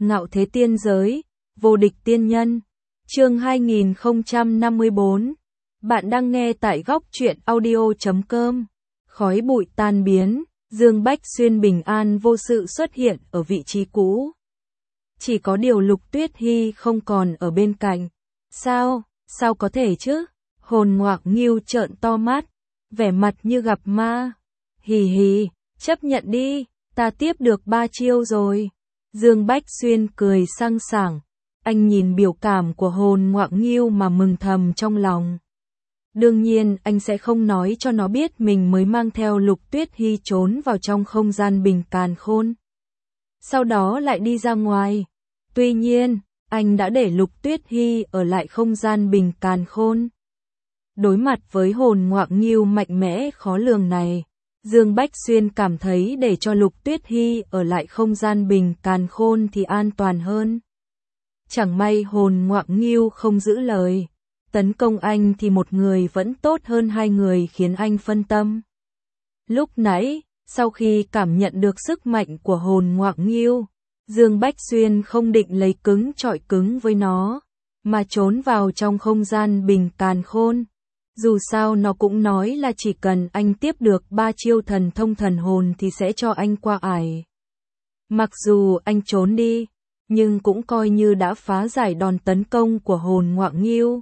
Ngạo thế tiên giới, vô địch tiên nhân. Chương 2054. Bạn đang nghe tại góc truyện audio.com. Khói bụi tan biến, Dương Bách Xuyên bình an vô sự xuất hiện ở vị trí cũ. Chỉ có điều Lục Tuyết Hy không còn ở bên cạnh. Sao có thể chứ? Hồn Ngoạc Nghiêu trợn to mắt, vẻ mặt như gặp ma. Hì hì, chấp nhận đi, ta tiếp được 3 chiêu rồi. Dương Bách Xuyên cười sang sảng, anh nhìn biểu cảm của Hồn Ngoạc Nghiêu mà mừng thầm trong lòng. Đương nhiên anh sẽ không nói cho nó biết mình mới mang theo Lục Tuyết Hy trốn vào trong không gian bình càn khôn. Sau đó lại đi ra ngoài. Tuy nhiên, anh đã để Lục Tuyết Hy ở lại không gian bình càn khôn. Đối mặt với Hồn Ngoạc Nghiêu mạnh mẽ khó lường này, Dương Bách Xuyên cảm thấy để cho Lục Tuyết Hy ở lại không gian bình càn khôn thì an toàn hơn. Chẳng may Hồn Ngoạc Nghiêu không giữ lời, tấn công anh thì một người vẫn tốt hơn 2 người khiến anh phân tâm. Lúc nãy, sau khi cảm nhận được sức mạnh của Hồn Ngoạc Nghiêu, Dương Bách Xuyên không định lấy cứng chọi cứng với nó, mà trốn vào trong không gian bình càn khôn. Dù sao nó cũng nói là chỉ cần anh tiếp được 3 chiêu thần thông thần hồn thì sẽ cho anh qua ải. Mặc dù anh trốn đi, nhưng cũng coi như đã phá giải đòn tấn công của Hồn Ngoạc Nghiêu.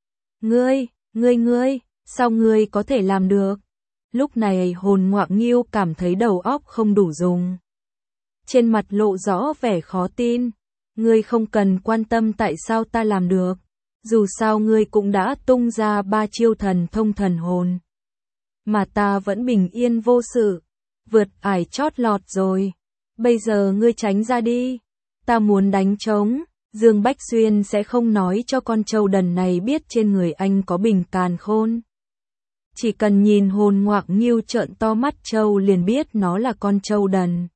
Ngươi, sao ngươi có thể làm được? Lúc này Hồn Ngoạc Nghiêu cảm thấy đầu óc không đủ dùng. Trên mặt lộ rõ vẻ khó tin. Ngươi không cần quan tâm tại sao ta làm được. Dù sao ngươi cũng đã tung ra 3 chiêu thần thông thần hồn. Mà ta vẫn bình yên vô sự. Vượt ải chót lọt rồi. Bây giờ ngươi tránh ra đi. Ta muốn đánh trống. Dương Bách Xuyên sẽ không nói cho con trâu đần này biết trên người anh có bình càn khôn. Chỉ cần nhìn Hồn Ngoạc Nghiêu trợn to mắt trâu liền biết nó là con trâu đần.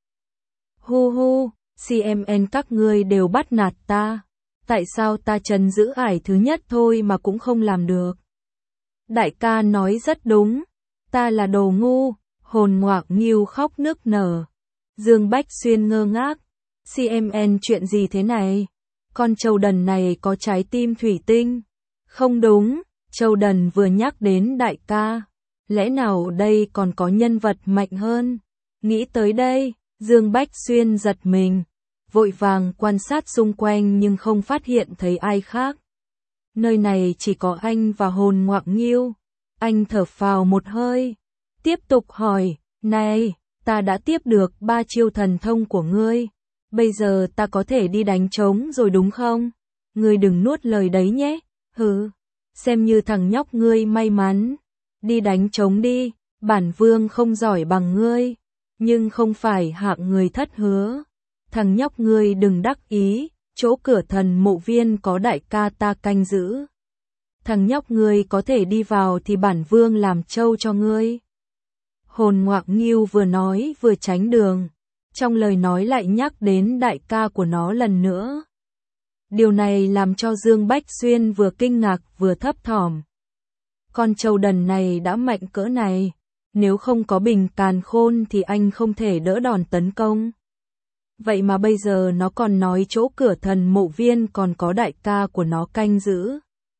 Hu, CMN các ngươi đều bắt nạt ta. Tại sao ta trấn giữ ải thứ nhất thôi mà cũng không làm được? Đại ca nói rất đúng. Ta là đồ ngu. Hồn Ngoạc Nghiêu khóc nức nở. Dương Bách Xuyên ngơ ngác. CMN chuyện gì thế này? Con trâu đần này có trái tim thủy tinh. Không đúng, trâu đần vừa nhắc đến đại ca. Lẽ nào đây còn có nhân vật mạnh hơn? Nghĩ tới đây, Dương Bách Xuyên giật mình. Vội vàng quan sát xung quanh nhưng không phát hiện thấy ai khác. Nơi này chỉ có anh và Hồn Ngoạc Nghiêu. Anh thở phào một hơi. Tiếp tục hỏi, này, ta đã tiếp được 3 chiêu thần thông của ngươi. Bây giờ ta có thể đi đánh trống rồi đúng không? Ngươi đừng nuốt lời đấy nhé. Hừ, xem như thằng nhóc ngươi may mắn. Đi đánh trống đi, bản vương không giỏi bằng ngươi. Nhưng không phải hạng người thất hứa. Thằng nhóc ngươi đừng đắc ý, chỗ cửa thần mộ viên có đại ca ta canh giữ. Thằng nhóc ngươi có thể đi vào thì bản vương làm trâu cho ngươi. Hồn Ngoạc Nghiêu vừa nói vừa tránh đường. Trong lời nói lại nhắc đến đại ca của nó lần nữa. Điều này làm cho Dương Bách Xuyên vừa kinh ngạc vừa thấp thỏm. Con trâu đần này đã mạnh cỡ này. Nếu không có bình càn khôn thì anh không thể đỡ đòn tấn công. Vậy mà bây giờ nó còn nói chỗ cửa thần mộ viên còn có đại ca của nó canh giữ.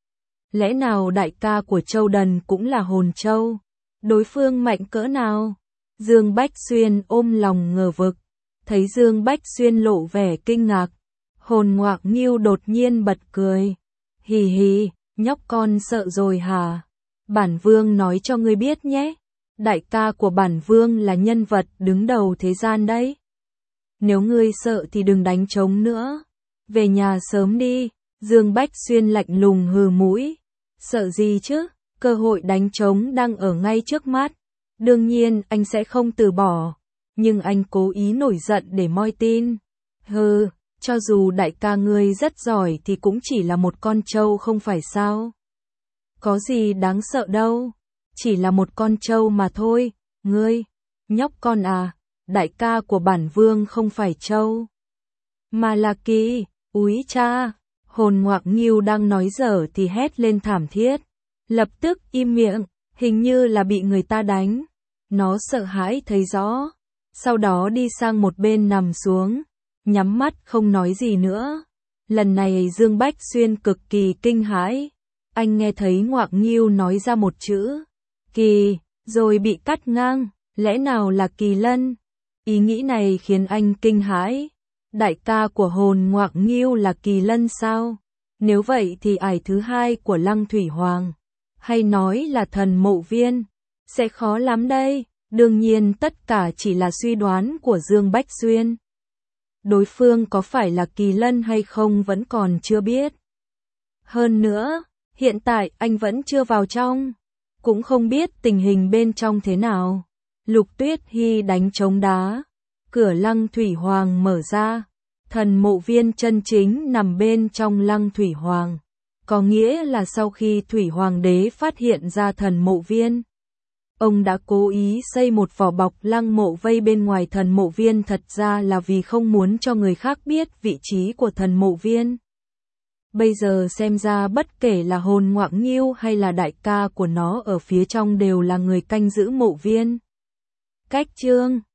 Lẽ nào đại ca của trâu đần cũng là hồn trâu? Đối phương mạnh cỡ nào? Dương Bách Xuyên ôm lòng ngờ vực. Thấy Dương Bách Xuyên lộ vẻ kinh ngạc. Hồn Ngoạc Nghiêu đột nhiên bật cười. Hì hì, nhóc con sợ rồi hả? Bản vương nói cho ngươi biết nhé. Đại ca của bản vương là nhân vật đứng đầu thế gian đấy. Nếu ngươi sợ thì đừng đánh trống nữa. Về nhà sớm đi. Dương Bách Xuyên lạnh lùng hừ mũi. Sợ gì chứ? Cơ hội đánh trống đang ở ngay trước mắt. Đương nhiên anh sẽ không từ bỏ. Nhưng anh cố ý nổi giận để moi tin. Hừ, cho dù đại ca ngươi rất giỏi thì cũng chỉ là một con trâu không phải sao? Có gì đáng sợ đâu. Chỉ là một con trâu mà thôi. Ngươi, nhóc con à, đại ca của bản vương không phải trâu. Mà là kỳ, úi cha. Hồn Ngoạc Nghiêu đang nói dở thì hét lên thảm thiết. Lập tức im miệng, hình như là bị người ta đánh. Nó sợ hãi thấy rõ. Sau đó đi sang một bên nằm xuống. nhắm mắt không nói gì nữa. Lần này Dương Bách Xuyên cực kỳ kinh hãi. Anh nghe thấy Ngoạc Nghiêu nói ra một chữ, Kỳ, rồi bị cắt ngang, lẽ nào là Kỳ Lân? Ý nghĩ này khiến anh kinh hãi. Đại ca của hồn Ngoạc Nghiêu là Kỳ Lân sao? Nếu vậy thì ải thứ hai của Lăng Thủy Hoàng, hay nói là Thần Mộ Viên, sẽ khó lắm đây. Đương nhiên tất cả chỉ là suy đoán của Dương Bách Xuyên. Đối phương có phải là Kỳ Lân hay không vẫn còn chưa biết. Hơn nữa, hiện tại anh vẫn chưa vào trong, cũng không biết tình hình bên trong thế nào. Lục Tuyết Hy đánh trống đá, cửa Lăng Thủy Hoàng mở ra, Thần Mộ Viên chân chính nằm bên trong Lăng Thủy Hoàng. Có nghĩa là sau khi Thủy Hoàng đế phát hiện ra Thần Mộ Viên, ông đã cố ý xây một vỏ bọc lăng mộ vây bên ngoài Thần Mộ Viên, thật ra là vì không muốn cho người khác biết vị trí của Thần Mộ Viên. Bây giờ xem ra bất kể là hồn Ngoạc Nghiêu hay là đại ca của nó ở phía trong đều là người canh giữ mộ viên. Cách chương